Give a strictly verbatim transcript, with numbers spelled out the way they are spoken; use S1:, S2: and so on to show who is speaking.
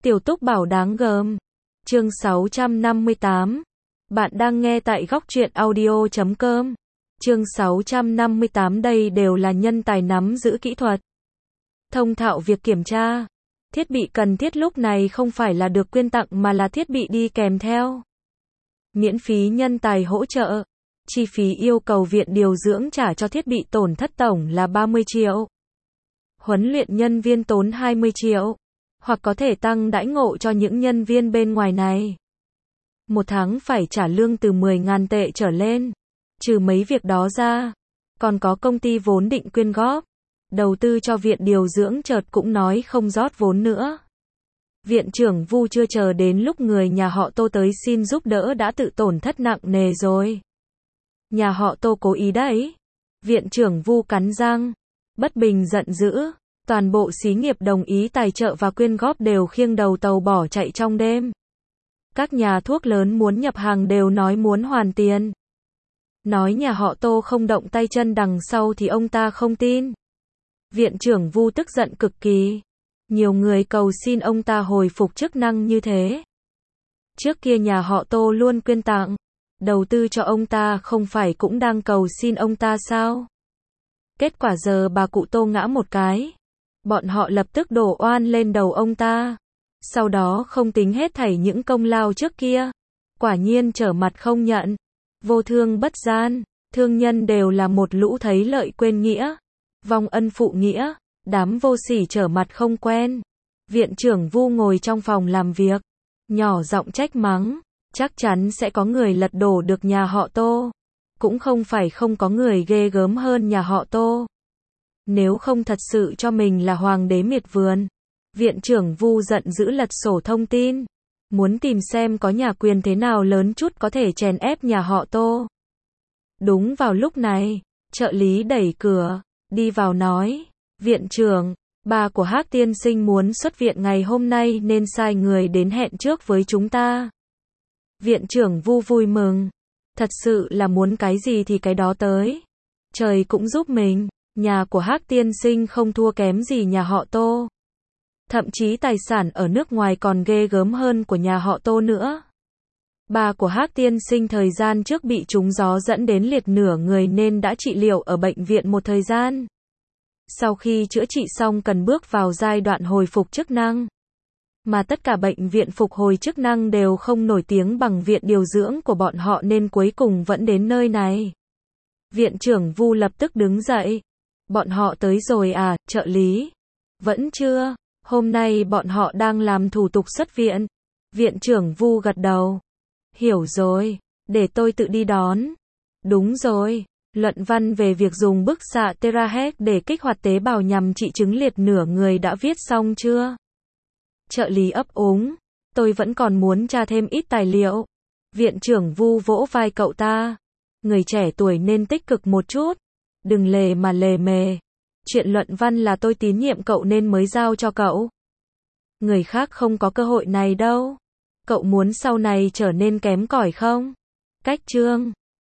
S1: Tiểu Túc bảo đáng gờm. Chương sáu trăm năm mươi tám. Bạn đang nghe tại góc truyện audio chấm com. Chương sáu trăm năm mươi tám đây đều là nhân tài nắm giữ kỹ thuật. Thông thạo việc kiểm tra. Thiết bị cần thiết lúc này không phải là được quyên tặng mà là thiết bị đi kèm theo. Miễn phí nhân tài hỗ trợ. Chi phí yêu cầu viện điều dưỡng trả cho thiết bị tổn thất tổng là ba mươi triệu. Huấn luyện nhân viên tốn hai mươi triệu. Hoặc có thể tăng đãi ngộ cho những nhân viên bên ngoài này. Một tháng phải trả lương từ mười nghìn tệ trở lên. Trừ mấy việc đó ra, còn có công ty vốn định quyên góp. Đầu tư cho viện điều dưỡng chợt cũng nói không rót vốn nữa. Viện trưởng Vu chưa chờ đến lúc người nhà họ Tô tới xin giúp đỡ đã tự tổn thất nặng nề rồi. Nhà họ Tô cố ý đấy. Viện trưởng Vu cắn răng, bất bình giận dữ. Toàn bộ xí nghiệp đồng ý tài trợ và quyên góp đều khiêng đầu tàu bỏ chạy trong đêm. Các nhà thuốc lớn muốn nhập hàng đều nói muốn hoàn tiền. Nói nhà họ Tô không động tay chân đằng sau thì ông ta không tin. Viện trưởng Vu tức giận cực kỳ. Nhiều người cầu xin ông ta hồi phục chức năng như thế. Trước kia nhà họ Tô luôn quyên tặng, đầu tư cho ông ta, không phải cũng đang cầu xin ông ta sao? Kết quả giờ bà cụ Tô ngã một cái, bọn họ lập tức đổ oan lên đầu ông ta. Sau đó không tính hết thảy những công lao trước kia, quả nhiên trở mặt không nhận. Vô thương bất gian, thương nhân đều là một lũ thấy lợi quên nghĩa, vong ân phụ nghĩa, đám vô sỉ trở mặt không quen. Viện trưởng Vu ngồi trong phòng làm việc, nhỏ giọng trách mắng, chắc chắn sẽ có người lật đổ được nhà họ Tô. Cũng không phải không có người ghê gớm hơn nhà họ Tô. Nếu không thật sự cho mình là hoàng đế miệt vườn. Viện trưởng Vu giận dữ lật sổ thông tin, muốn tìm xem có nhà quyền thế nào lớn chút có thể chèn ép nhà họ Tô. Đúng vào lúc này, trợ lý đẩy cửa, đi vào nói, viện trưởng, bà của Hắc tiên sinh muốn xuất viện ngày hôm nay nên sai người đến hẹn trước với chúng ta. Viện trưởng Vu vui mừng, thật sự là muốn cái gì thì cái đó tới. Trời cũng giúp mình, nhà của Hắc tiên sinh không thua kém gì nhà họ Tô. Thậm chí tài sản ở nước ngoài còn ghê gớm hơn của nhà họ Tô nữa. Bà của Hắc tiên sinh thời gian trước bị trúng gió dẫn đến liệt nửa người nên đã trị liệu ở bệnh viện một thời gian. Sau khi chữa trị xong cần bước vào giai đoạn hồi phục chức năng. Mà tất cả bệnh viện phục hồi chức năng đều không nổi tiếng bằng viện điều dưỡng của bọn họ nên cuối cùng vẫn đến nơi này. Viện trưởng Vu lập tức đứng dậy. Bọn họ tới rồi à, trợ lý? Vẫn chưa, hôm nay bọn họ đang làm thủ tục xuất viện. Viện trưởng Vu gật đầu. Hiểu rồi, để tôi tự đi đón. Đúng rồi, luận văn về việc dùng bức xạ terahertz để kích hoạt tế bào nhằm trị chứng liệt nửa người đã viết xong chưa? Trợ lý ấp úng, tôi vẫn còn muốn tra thêm ít tài liệu. Viện trưởng Vu vỗ vai cậu ta. Người trẻ tuổi nên tích cực một chút, đừng lề mà lề mề. Chuyện luận văn là tôi tín nhiệm cậu nên mới giao cho cậu. Người khác không có cơ hội này đâu. Cậu muốn sau này trở nên kém cỏi không? Cách chương